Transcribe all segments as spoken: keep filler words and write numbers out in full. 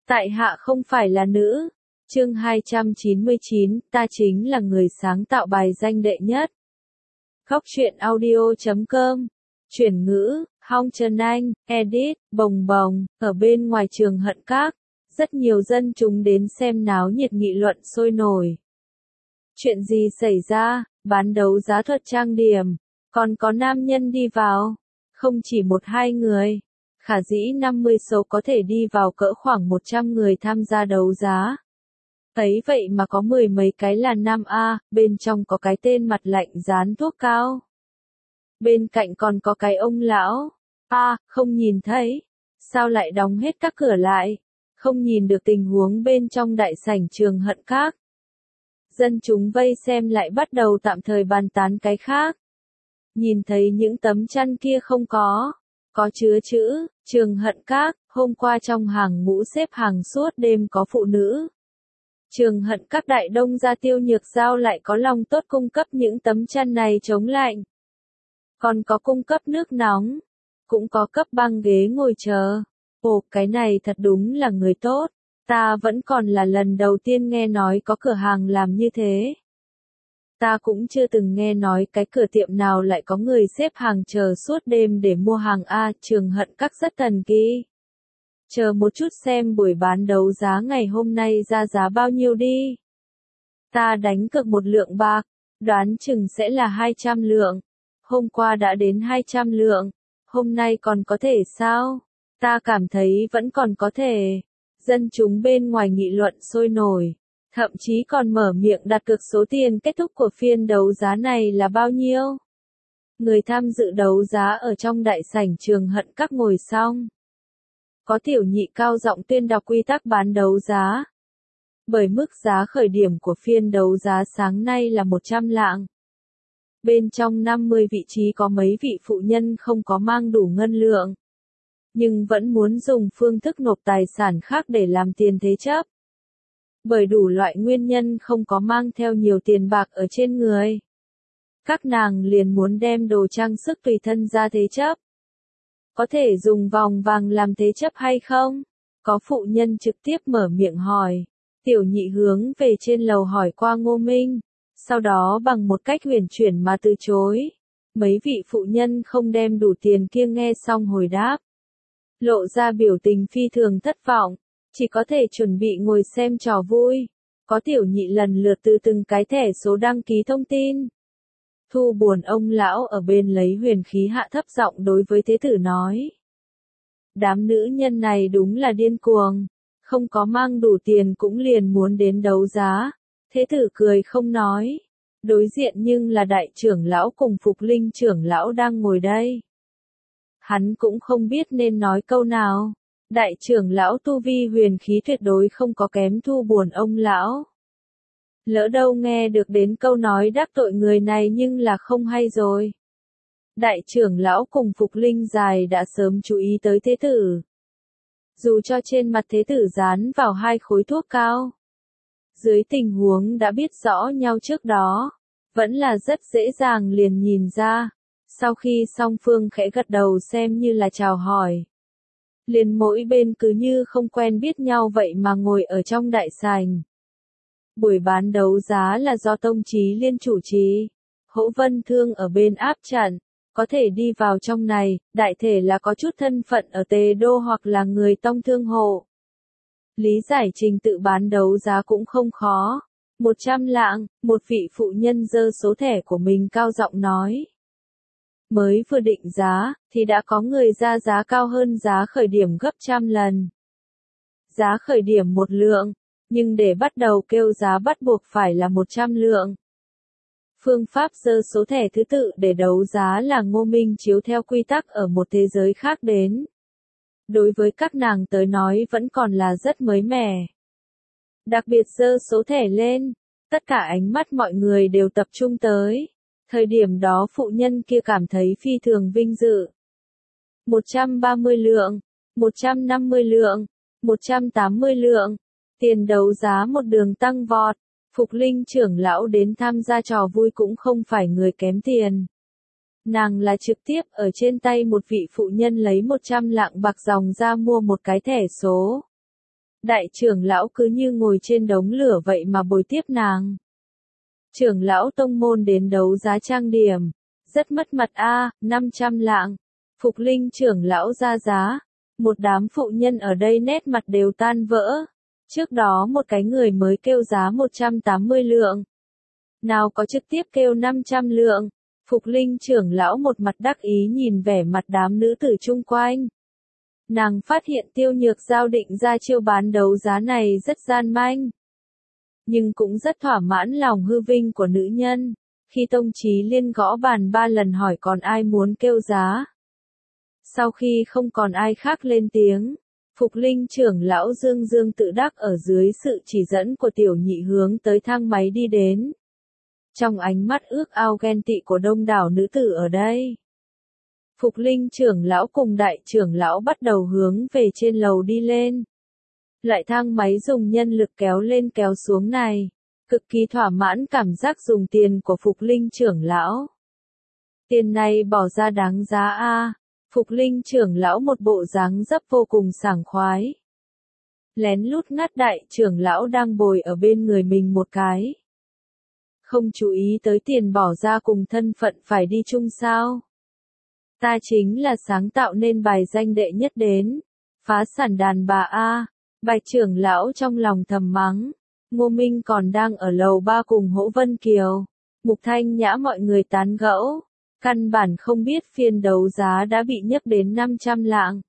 Tại hạ không phải là nữ. Chương hai trăm chín mươi chín, ta chính là người sáng tạo bài danh đệ nhất. Khóc chuyện audio chấm com. Chuyển ngữ, Hong Trần Anh, edit, bồng bồng, ở bên ngoài trường Hận Các. Rất nhiều dân chúng đến xem náo nhiệt nghị luận sôi nổi. Chuyện gì xảy ra? Bán đấu giá thuật trang điểm. Còn có nam nhân đi vào. Không chỉ một hai người. Khả dĩ năm mươi số có thể đi vào cỡ khoảng một trăm người tham gia đấu giá. Ấy vậy mà có mười mấy cái là nam A, bên trong có cái tên mặt lạnh dán thuốc cao. Bên cạnh còn có cái ông lão. A, không nhìn thấy. Sao lại đóng hết các cửa lại? Không nhìn được tình huống bên trong đại sảnh trường Hận Các. Dân chúng vây xem lại bắt đầu tạm thời bàn tán cái khác. Nhìn thấy những tấm chăn kia không có. Có chứa chữ, trường Hận Các, hôm qua trong hàng ngũ xếp hàng suốt đêm có phụ nữ. Trường Hận Các Đại Đông gia Tiêu Nhược Giao lại có lòng tốt cung cấp những tấm chăn này chống lạnh. Còn có cung cấp nước nóng. Cũng có cấp băng ghế ngồi chờ. Ồ, cái này thật đúng là người tốt. Ta vẫn còn là lần đầu tiên nghe nói có cửa hàng làm như thế. Ta cũng chưa từng nghe nói cái cửa tiệm nào lại có người xếp hàng chờ suốt đêm để mua hàng A, trường Hận Các rất thần kỳ. Chờ một chút xem buổi bán đấu giá ngày hôm nay ra giá bao nhiêu đi. Ta đánh cược một lượng bạc, đoán chừng sẽ là hai trăm lượng. Hôm qua đã đến hai trăm lượng, hôm nay còn có thể sao? Ta cảm thấy vẫn còn có thể. Dân chúng bên ngoài nghị luận sôi nổi. Thậm chí còn mở miệng đặt cược số tiền kết thúc của phiên đấu giá này là bao nhiêu. Người tham dự đấu giá ở trong đại sảnh trường Hận Các ngồi xong. Có tiểu nhị cao giọng tuyên đọc quy tắc bán đấu giá. Bởi mức giá khởi điểm của phiên đấu giá sáng nay là một trăm lạng. Bên trong năm mươi vị trí có mấy vị phụ nhân không có mang đủ ngân lượng. Nhưng vẫn muốn dùng phương thức nộp tài sản khác để làm tiền thế chấp. Bởi đủ loại nguyên nhân không có mang theo nhiều tiền bạc ở trên người. Các nàng liền muốn đem đồ trang sức tùy thân ra thế chấp. Có thể dùng vòng vàng làm thế chấp hay không? Có phụ nhân trực tiếp mở miệng hỏi. Tiểu nhị hướng về trên lầu hỏi qua Ngô Minh. Sau đó bằng một cách huyền chuyển mà từ chối. Mấy vị phụ nhân không đem đủ tiền kia nghe xong hồi đáp. Lộ ra biểu tình phi thường thất vọng. Chỉ có thể chuẩn bị ngồi xem trò vui. Có tiểu nhị lần lượt từ từng cái thẻ số đăng ký thông tin. Thu buồn ông lão ở bên lấy huyền khí hạ thấp giọng đối với thế tử nói. Đám nữ nhân này đúng là điên cuồng. Không có mang đủ tiền cũng liền muốn đến đấu giá. Thế tử cười không nói. Đối diện nhưng là đại trưởng lão cùng Phục Linh trưởng lão đang ngồi đây. Hắn cũng không biết nên nói câu nào. Đại trưởng lão tu vi huyền khí tuyệt đối không có kém thu buồn ông lão. Lỡ đâu nghe được đến câu nói đắc tội người này nhưng là không hay rồi. Đại trưởng lão cùng Phục Linh dài đã sớm chú ý tới thế tử. Dù cho trên mặt thế tử dán vào hai khối thuốc cao. Dưới tình huống đã biết rõ nhau trước đó. Vẫn là rất dễ dàng liền nhìn ra. Sau khi song phương khẽ gật đầu xem như là chào hỏi. Liền mỗi bên cứ như không quen biết nhau vậy mà ngồi ở trong đại sảnh. Buổi bán đấu giá là do Tông Chí Liên chủ trì. Hỗ Vân Thương ở bên áp trận. Có thể đi vào trong này, đại thể là có chút thân phận ở Tề Đô hoặc là người Tông Thương hộ. Lý giải trình tự bán đấu giá cũng không khó. một trăm lạng, một vị phụ nhân giơ số thẻ của mình cao giọng nói. Mới vừa định giá, thì đã có người ra giá cao hơn giá khởi điểm gấp trăm lần. Giá khởi điểm một lượng, nhưng để bắt đầu kêu giá bắt buộc phải là một trăm lượng. Phương pháp giơ số thẻ thứ tự để đấu giá là Ngô Minh chiếu theo quy tắc ở một thế giới khác đến. Đối với các nàng tới nói vẫn còn là rất mới mẻ. Đặc biệt giơ số thẻ lên, tất cả ánh mắt mọi người đều tập trung tới. Thời điểm đó phụ nhân kia cảm thấy phi thường vinh dự. một trăm ba mươi lượng, một trăm năm mươi lượng, một trăm tám mươi lượng. Tiền đấu giá một đường tăng vọt. Phục Linh trưởng lão đến tham gia trò vui cũng không phải người kém tiền. Nàng là trực tiếp ở trên tay một vị phụ nhân lấy một trăm lạng bạc dòng ra mua một cái thẻ số. Đại trưởng lão cứ như ngồi trên đống lửa vậy mà bồi tiếp nàng. Trưởng lão tông môn đến đấu giá trang điểm. Rất mất mặt a, năm trăm lạng. Phục Linh trưởng lão ra giá. Một đám phụ nhân ở đây nét mặt đều tan vỡ. Trước đó một cái người mới kêu giá một trăm tám mươi lượng. Nào có trực tiếp kêu năm trăm lượng. Phục Linh trưởng lão một mặt đắc ý nhìn vẻ mặt đám nữ tử chung quanh. Nàng phát hiện Tiêu Nhược Giao định ra chiêu bán đấu giá này rất gian manh. Nhưng cũng rất thỏa mãn lòng hư vinh của nữ nhân. Khi Tông Chí Liên gõ bàn ba lần hỏi còn ai muốn kêu giá. Sau khi không còn ai khác lên tiếng, Phục Linh trưởng lão dương dương tự đắc ở dưới sự chỉ dẫn của tiểu nhị hướng tới thang máy đi đến. Trong ánh mắt ước ao ghen tị của đông đảo nữ tử ở đây. Phục Linh trưởng lão cùng đại trưởng lão bắt đầu hướng về trên lầu đi lên. Loại thang máy dùng nhân lực kéo lên kéo xuống này, cực kỳ thỏa mãn cảm giác dùng tiền của Phục Linh trưởng lão. Tiền này bỏ ra đáng giá a. Phục Linh trưởng lão một bộ dáng dấp vô cùng sảng khoái. Lén lút ngắt đại trưởng lão đang bồi ở bên người mình một cái. Không chú ý tới tiền bỏ ra cùng thân phận phải đi chung sao. Ta chính là sáng tạo nên bài danh đệ nhất đến. Phá sản đàn bà a. Bạch trưởng lão trong lòng thầm mắng. Ngô Minh còn đang ở lầu ba cùng Hỗ Vân Kiều. Mục Thanh Nhã mọi người tán gẫu. Căn bản không biết phiên đấu giá đã bị nhấc đến năm trăm lạng.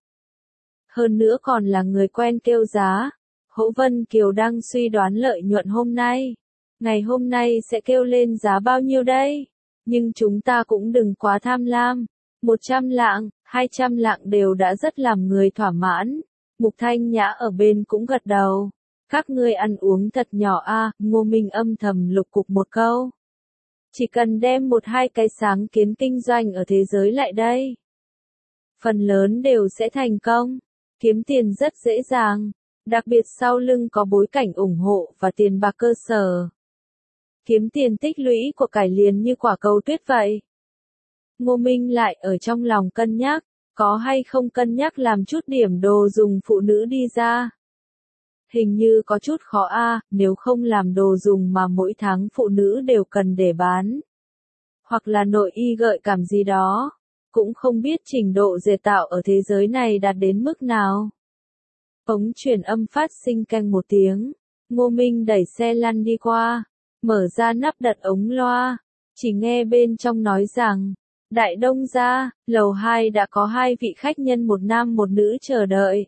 Hơn nữa còn là người quen kêu giá. Hỗ Vân Kiều đang suy đoán lợi nhuận hôm nay. Ngày hôm nay sẽ kêu lên giá bao nhiêu đây? Nhưng chúng ta cũng đừng quá tham lam. một trăm lạng, hai trăm lạng đều đã rất làm người thỏa mãn. Mục Thanh Nhã ở bên cũng gật đầu. Các ngươi ăn uống thật nhỏ a. Ngô Minh âm thầm lục cục một câu. Chỉ cần đem một hai cái sáng kiến kinh doanh ở thế giới lại đây. Phần lớn đều sẽ thành công. Kiếm tiền rất dễ dàng. Đặc biệt sau lưng có bối cảnh ủng hộ và tiền bạc cơ sở. Kiếm tiền tích lũy của cải liền như quả cầu tuyết vậy. Ngô Minh lại ở trong lòng cân nhắc. Có hay không cân nhắc làm chút điểm đồ dùng phụ nữ đi ra. Hình như có chút khó a, nếu không làm đồ dùng mà mỗi tháng phụ nữ đều cần để bán. Hoặc là nội y gợi cảm gì đó. Cũng không biết trình độ dệt tạo ở thế giới này đạt đến mức nào. Ống truyền âm phát sinh canh một tiếng. Ngô Minh đẩy xe lăn đi qua. Mở ra nắp đặt ống loa. Chỉ nghe bên trong nói rằng. Đại Đông gia, lầu hai đã có hai vị khách nhân một nam một nữ chờ đợi.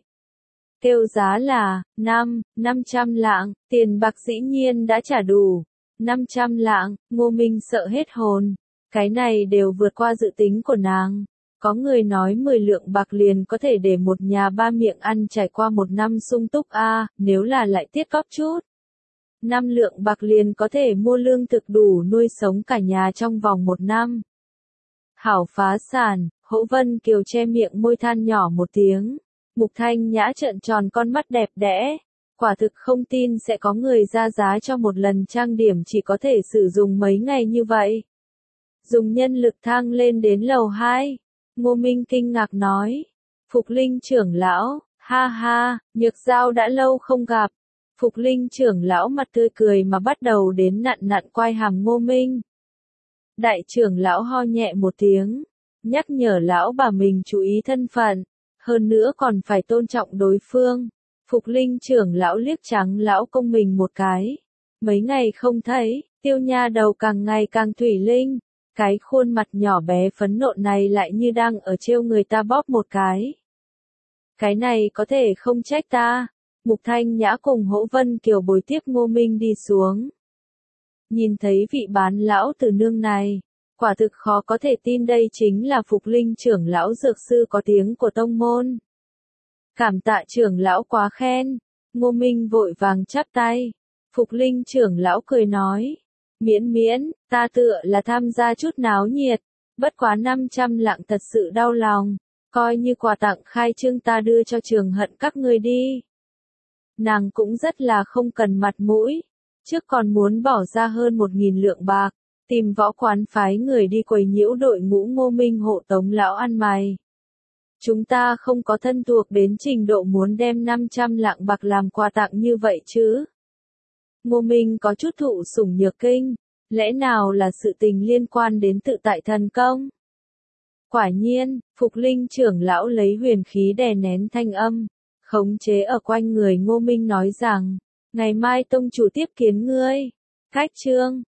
Kêu giá là, năm, năm trăm lạng, tiền bạc dĩ nhiên đã trả đủ. năm trăm lạng, Ngô Minh sợ hết hồn. Cái này đều vượt qua dự tính của nàng. Có người nói mười lượng bạc liền có thể để một nhà ba miệng ăn trải qua một năm sung túc a, nếu là lại tiết cóp chút. năm lượng bạc liền có thể mua lương thực đủ nuôi sống cả nhà trong vòng một năm. Hảo phá sản, Hỗ Vân Kiều che miệng môi than nhỏ một tiếng. Mục Thanh Nhã trợn tròn con mắt đẹp đẽ. Quả thực không tin sẽ có người ra giá cho một lần trang điểm chỉ có thể sử dụng mấy ngày như vậy. Dùng nhân lực thang lên đến lầu hai. Ngô Minh kinh ngạc nói. Phục Linh trưởng lão, ha ha, Nhược Giao đã lâu không gặp. Phục Linh trưởng lão mặt tươi cười mà bắt đầu đến nặn nặn quai hàm Ngô Minh. Đại trưởng lão ho nhẹ một tiếng, nhắc nhở lão bà mình chú ý thân phận, hơn nữa còn phải tôn trọng đối phương. Phục Linh trưởng lão liếc trắng lão công mình một cái. Mấy ngày không thấy, Tiêu nha đầu càng ngày càng thủy linh, cái khuôn mặt nhỏ bé phấn nộn này lại như đang ở trêu người ta bóp một cái. Cái này có thể không trách ta. Mục Thanh Nhã cùng Hỗ Vân Kiều bồi tiếp Ngô Minh đi xuống. Nhìn thấy vị bán lão từ nương này, quả thực khó có thể tin đây chính là Phục Linh trưởng lão dược sư có tiếng của tông môn. Cảm tạ trưởng lão quá khen. Ngô Minh vội vàng chắp tay. Phục Linh trưởng lão cười nói. Miễn miễn, ta tựa là tham gia chút náo nhiệt. Bất quá năm trăm lạng thật sự đau lòng. Coi như quà tặng khai trương ta đưa cho trường hận các ngươi đi. Nàng cũng rất là không cần mặt mũi. Trước còn muốn bỏ ra hơn một nghìn lượng bạc. Tìm võ quán phái người đi quấy nhiễu đội ngũ Ngô Minh hộ tống lão ăn mày. Chúng ta không có thân thuộc đến trình độ muốn đem năm trăm lạng bạc làm quà tặng như vậy chứ. Ngô Minh có chút thụ sủng nhược kinh, lẽ nào là sự tình liên quan đến tự tại thần công? Quả nhiên, Phục Linh trưởng lão lấy huyền khí đè nén thanh âm, khống chế ở quanh người Ngô Minh nói rằng, ngày mai tông chủ tiếp kiến ngươi. Khách trương,